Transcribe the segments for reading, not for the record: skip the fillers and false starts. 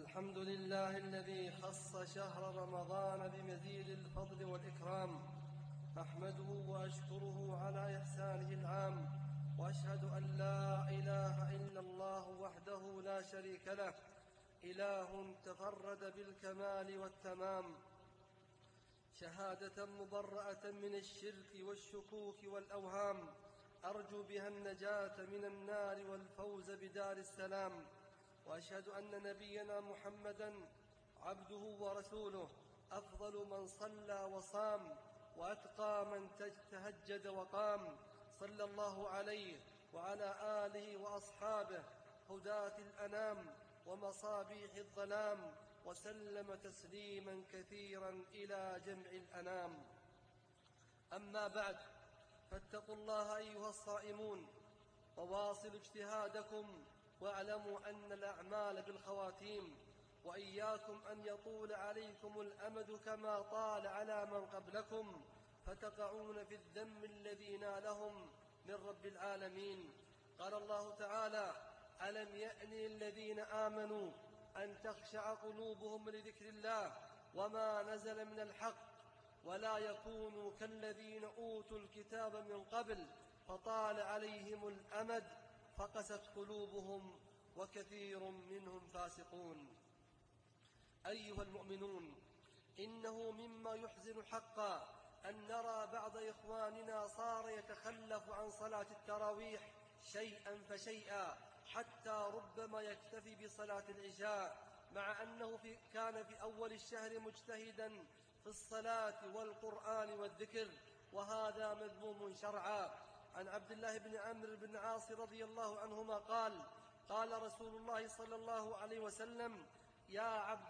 الحمد لله الذي خص شهر رمضان بمزيد الفضل والإكرام، أحمده وأشكره على إحسانه العام، وأشهد أن لا إله إلا الله وحده لا شريك له، إله تفرد بالكمال والتمام، شهادة مبرأة من الشرك والشكوك والأوهام، أرجو بها النجاة من النار والفوز بدار السلام. وأشهد أن نبينا محمدًا عبده ورسوله، أفضل من صلى وصام، وأتقى من تهجد وقام، صلى الله عليه وعلى آله وأصحابه هداة الأنام ومصابيح الظلام، وسلم تسليمًا كثيرًا إلى جمع الأنام. أما بعد، فاتقوا الله أيها الصائمون، وواصلوا اجتهادكم، واعلموا أن الأعمال بالخواتيم، وإياكم أن يطول عليكم الأمد كما طال على من قبلكم، فتقعون في الذم الذي نالهم من رب العالمين. قال الله تعالى: ألم يأن للذين آمنوا أن تخشع قلوبهم لذكر الله وما نزل من الحق، ولا يكونوا كالذين أوتوا الكتاب من قبل فطال عليهم الأمد فقست قلوبهم وكثير منهم فاسقون. أيها المؤمنون، إنه مما يحزن حقا أن نرى بعض إخواننا صار يتخلف عن صلاة التراويح شيئا فشيئا، حتى ربما يكتفي بصلاة العشاء، مع أنه كان في أول الشهر مجتهدا في الصلاة والقرآن والذكر، وهذا مذموم شرعا. عن عبد الله بن عمرو بن عاص رضي الله عنهما قال: قال رسول الله صلى الله عليه وسلم: يا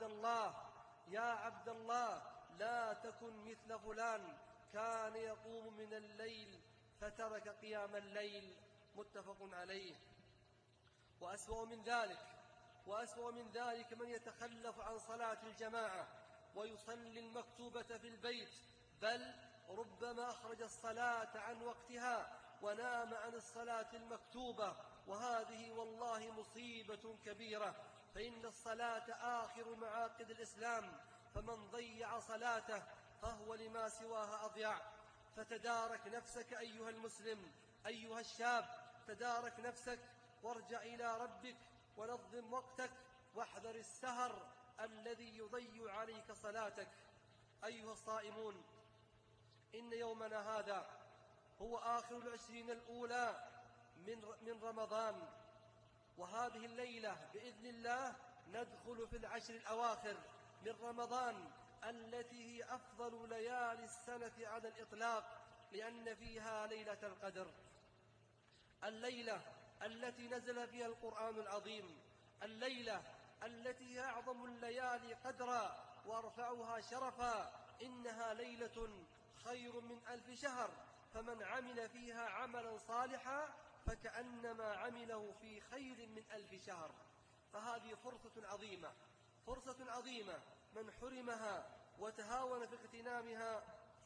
عبد الله لا تكن مثل فلان، كان يقوم من الليل فترك قيام الليل. متفق عليه. وأسوأ من ذلك من يتخلف عن صلاة الجماعة ويصلي المكتوبة في البيت، بل ربما أخرج الصلاة عن وقتها ونام عن الصلاة المكتوبة، وهذه والله مصيبة كبيرة، فإن الصلاة آخر معاقد الإسلام، فمن ضيع صلاته فهو لما سواها أضيع. فتدارك نفسك أيها المسلم، أيها الشاب، تدارك نفسك وارجع إلى ربك ونظم وقتك، واحذر السهر الذي يضيع عليك صلاتك. أيها الصائمون، إن يومنا هذا هو آخر 20 الأولى من رمضان، وهذه الليلة بإذن الله ندخل في 10 الأواخر من رمضان، التي هي أفضل ليالي السنة على الإطلاق، لأن فيها ليلة القدر، الليلة التي نزل فيها القرآن العظيم، الليلة التي هي أعظم الليالي قدرا وأرفعها شرفا. إنها ليلة خير من 1000 شهر، فمن عمل فيها عملا صالحا فكأنما عمله في خير من 1000 شهر. فهذه فرصة عظيمة، من حرمها وتهاون في اغتنامها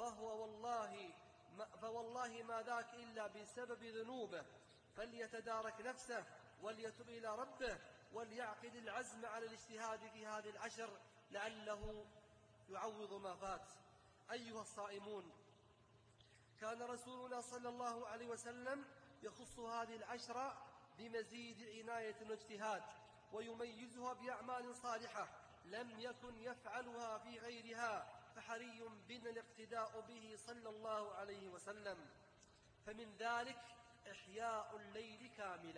فوالله ما ذاك إلا بسبب ذنوبه. فليتدارك نفسه وليتب إلى ربه وليعقد العزم على الاجتهاد في هذه 10 لعله يعوض ما فات. أيها الصائمون، كان رسولنا صلى الله عليه وسلم يخص هذه 10 بمزيد عناية واجتهاد، ويميزها بأعمال صالحة لم يكن يفعلها في غيرها، فحري بنا الاقتداء به صلى الله عليه وسلم. فمن ذلك إحياء الليل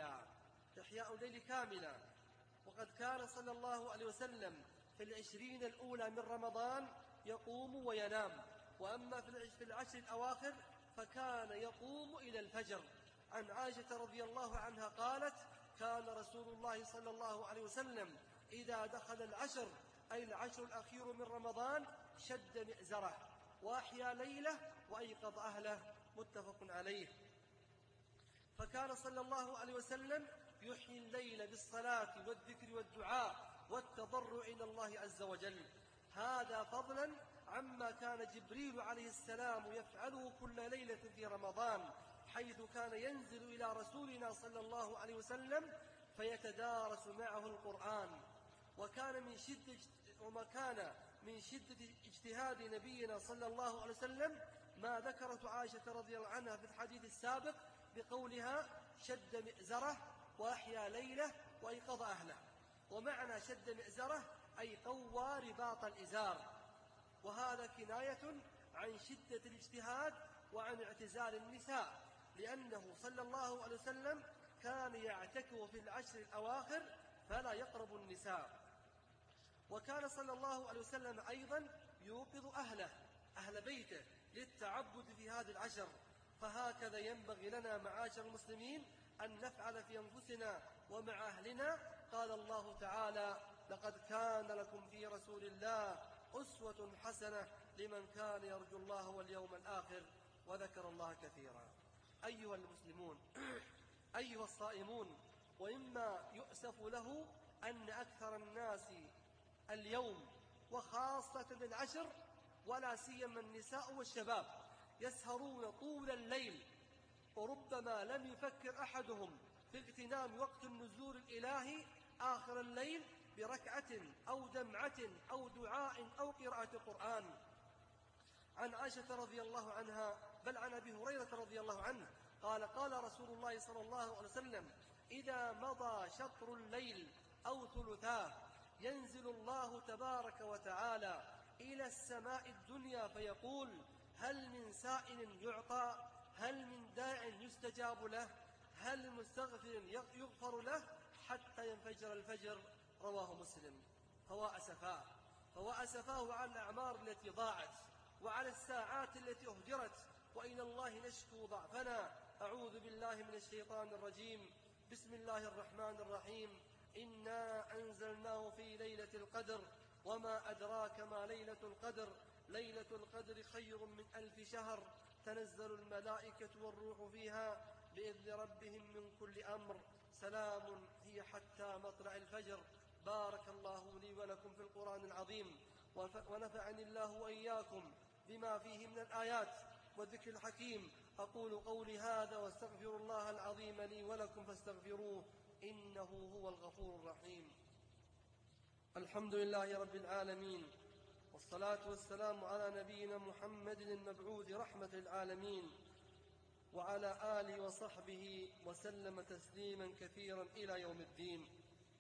كاملا، وقد كان صلى الله عليه وسلم في 20 الأولى من رمضان يقوم وينام، وأما في 10 الأواخر فكان يقوم إلى الفجر. عن عائشة رضي الله عنها قالت: كان رسول الله صلى الله عليه وسلم إذا دخل 10 أي 10 الأخير من رمضان شد مئزره وأحيا ليله وأيقظ أهله. متفق عليه. فكان صلى الله عليه وسلم يحيي الليل بالصلاة والذكر والدعاء والتضرع إلى الله عز وجل، هذا فضلا عما كان جبريل عليه السلام يفعله كل ليلة في رمضان، حيث كان ينزل إلى رسولنا صلى الله عليه وسلم فيتدارس معه القرآن، وما كان من شدة اجتهاد نبينا صلى الله عليه وسلم ما ذكرت عائشة رضي الله عنها في الحديث السابق بقولها شد مئزره وأحيا ليله وأيقظ أهله. ومعنى شد مئزره أي قوى رباط الإزار، وهذا كناية عن شدة الاجتهاد وعن اعتزال النساء، لأنه صلى الله عليه وسلم كان يعتكف في العشر الأواخر فلا يقرب النساء. وكان صلى الله عليه وسلم أيضا يوقظ أهل بيته للتعبد في هذه العشر. فهكذا ينبغي لنا معاشر المسلمين أن نفعل في أنفسنا ومع أهلنا. قال الله تعالى: لقد كان لكم في رسول الله أسوة حسنة لمن كان يرجو الله واليوم الآخر وذكر الله كثيرا. أيها المسلمون، أيها الصائمون، ومما يؤسف له أن أكثر الناس اليوم وخاصة العشر ولا سيما النساء والشباب يسهرون طول الليل، وربما لم يفكر أحدهم في اغتنام وقت النزول الإلهي آخر الليل بركعة أو دمعة أو دعاء أو قراءة قرآن. عن عائشة رضي الله عنها بل عن أبي هريرة رضي الله عنه قال: قال رسول الله صلى الله عليه وسلم: إذا مضى شطر الليل أو ثلثاه ينزل الله تبارك وتعالى إلى السماء الدنيا فيقول: هل من سائل يعطى؟ هل من داع يستجاب له؟ هل مستغفر يغفر له؟ حتى ينفجر الفجر. رواه مسلم. فوا أسفاه على الأعمار التي ضاعت وعلى الساعات التي أهدرت، وإلى الله نشكو ضعفنا. أعوذ بالله من الشيطان الرجيم. بسم الله الرحمن الرحيم. إنا أنزلناه في ليلة القدر وما أدراك ما ليلة القدر. ليلة القدر خير من 1000 شهر. تنزل الملائكة والروح فيها بإذن ربهم من كل أمر. سلام هي حتى مطلع الفجر. بارك الله لي ولكم في القرآن العظيم، ونفعني الله وإياكم بما فيه من الآيات والذكر الحكيم. أقول قولي هذا واستغفر الله العظيم لي ولكم فاستغفروه إنه هو الغفور الرحيم. الحمد لله رب العالمين، والصلاة والسلام على نبينا محمد المبعوث رحمة العالمين، وعلى آله وصحبه وسلم تسليما كثيرا إلى يوم الدين.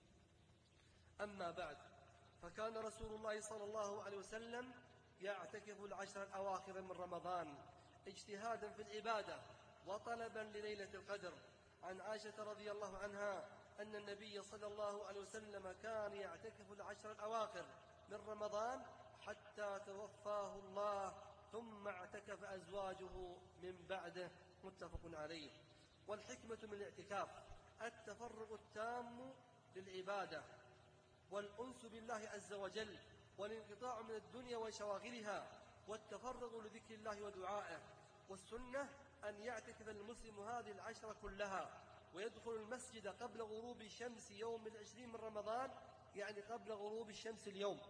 أما بعد، فكان رسول الله صلى الله عليه وسلم يعتكف العشر الأواخر من رمضان اجتهادا في العبادة وطلبا لليلة القدر. عن عائشة رضي الله عنها أن النبي صلى الله عليه وسلم كان يعتكف العشر الأواخر من رمضان حتى توفاه الله، ثم اعتكف أزواجه من بعده. متفق عليه. والحكمة من الاعتكاف التفرغ التام للعبادة والأنس بالله عز وجل، والانقطاع من الدنيا وشواغلها، والتفرغ لذكر الله ودعائه. والسنة أن يعتكف المسلم هذه العشر كلها، ويدخل المسجد قبل غروب شمس يوم 20 من رمضان، يعني قبل غروب الشمس اليوم،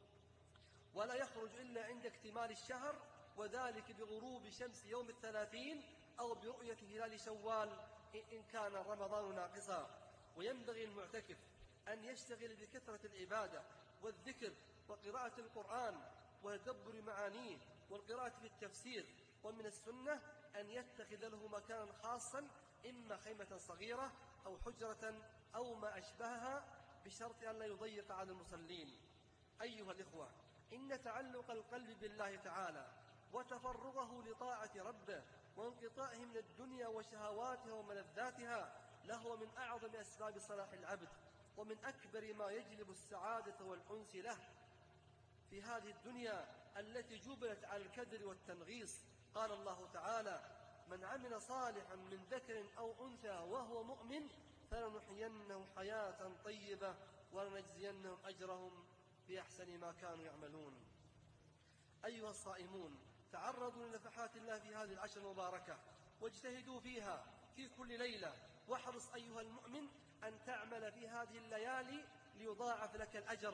ولا يخرج إلا عند اكتمال الشهر، وذلك بغروب شمس يوم 30 أو برؤية هلال شوال إن كان رمضان ناقصا. وينبغي المعتكف أن يشتغل بكثرة العبادة والذكر وقراءة القرآن وتدبر معانيه والقراءة في التفسير. ومن السنة أن يتخذ له مكانا خاصا، إما خيمة صغيرة أو حجرة أو ما أشبهها، بشرط أن لا يضيق على المصلين. أيها الإخوة، إن تعلق القلب بالله تعالى وتفرغه لطاعة ربه وانقطاعه من الدنيا وشهواتها وملذاتها لهو من أعظم أسباب صلاح العبد، ومن أكبر ما يجلب السعادة والأنس له في هذه الدنيا التي جبلت على الكدر والتنغيص. قال الله تعالى: من عمل صالحا من ذكر أو أنثى وهو مؤمن فلنحيينه حياة طيبة ولنجزينهم أجرهم بأحسن ما كانوا يعملون. أيها الصائمون، تعرضوا لنفحات الله في هذه العشر المباركة واجتهدوا فيها في كل ليلة، واحرص أيها المؤمن أن تعمل في هذه الليالي ليضاعف لك الأجر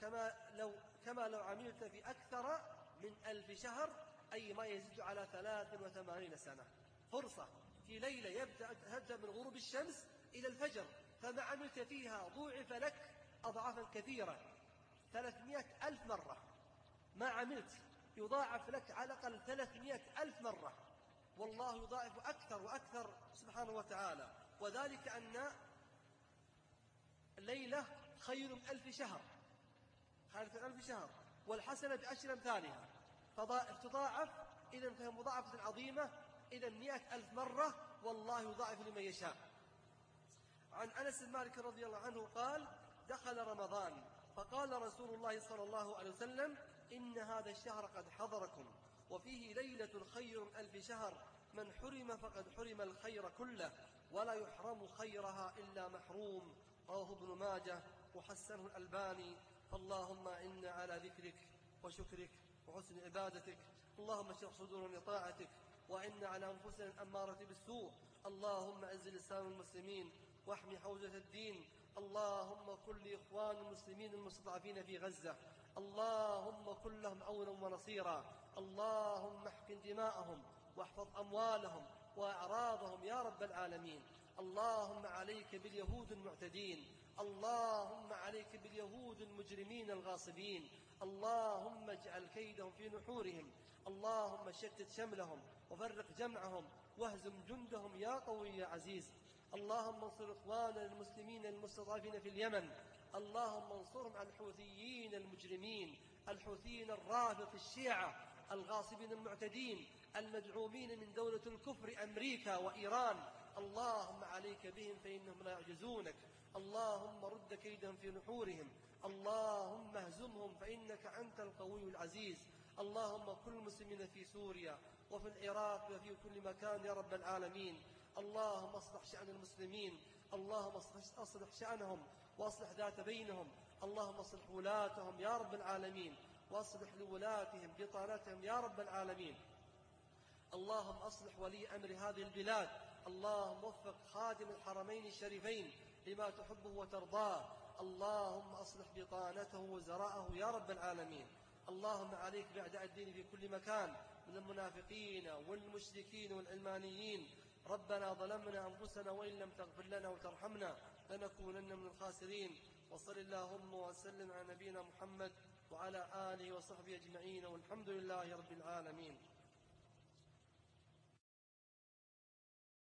كما لو عملت في أكثر من 1000 شهر، أي ما يزيد على 83 سنة. فرصة في ليلة تبدأ من غروب الشمس إلى الفجر، فما عملت فيها ضوعف لك أضعافا كثيرة، 300,000 مرة ما عملت يضاعف لك على الأقل 300,000 مرة، والله يضاعف أكثر وأكثر سبحانه وتعالى. وذلك أن الليلة خير من 1000 شهر، خير من 1000 شهر، والحسنة ب10 أمثالها، فتضاعف. إذن فهي مضاعفة عظيمة، إذن 100,000 مرة، والله يضاعف لمن يشاء. عن أنس بن مالك رضي الله عنه قال: دخل رمضان فقال رسول الله صلى الله عليه وسلم: إن هذا الشهر قد حضركم، وفيه ليلة خير من 1000 شهر، من حرم فقد حرم الخير كله، ولا يحرم خيرها إلا محروم. رواه ابن ماجه وحسنه الألباني. فاللهم إنا على ذكرك وشكرك وحسن عبادتك. اللهم اشرح صدورنا لطاعتك، وإنا على أنفسنا الأمارة بالسوء. اللهم أعز الإسلام والمسلمين واحمي حوزة الدين. اللهم كن لإخوان المسلمين المستضعفين في غزة، اللهم كن لهم عونا ونصيرا. اللهم احقن دماءهم واحفظ أموالهم وأعراضهم يا رب العالمين. اللهم عليك باليهود المعتدين، اللهم عليك باليهود المجرمين الغاصبين. اللهم اجعل كيدهم في نحورهم. اللهم شتت شملهم وفرق جمعهم واهزم جندهم يا قوي يا عزيز. اللهم انصر إخواننا المسلمين المستضعفين في اليمن. اللهم انصرهم على الحوثيين المجرمين، الحوثيين الرافض الشيعة الغاصبين المعتدين المدعومين من دولة الكفر أمريكا وإيران. اللهم عليك بهم فإنهم لا يعجزونك. اللهم رد كيدهم في نحورهم. اللهم اهزمهم فإنك أنت القوي العزيز. اللهم كل المسلمين في سوريا وفي العراق وفي كل مكان يا رب العالمين. اللهم اصلح شأن المسلمين، اللهم اصلح شأنهم واصلح ذات بينهم. اللهم اصلح ولاتهم يا رب العالمين، واصلح لولاتهم بطانتهم يا رب العالمين. اللهم أصلح ولي أمر هذه البلاد. اللهم وفق خادم الحرمين الشريفين لما تحبه وترضاه. اللهم أصلح بطانته وزراءه يا رب العالمين. اللهم عليك بأعداء الدين في كل مكان من المنافقين والمشركين والعلمانيين. ربنا ظلمنا أنفسنا وإن لم تغفر لنا وترحمنا لنكونن من الخاسرين. وصل اللهم وسلم على نبينا محمد وعلى آله وصحبه أجمعين، والحمد لله رب العالمين.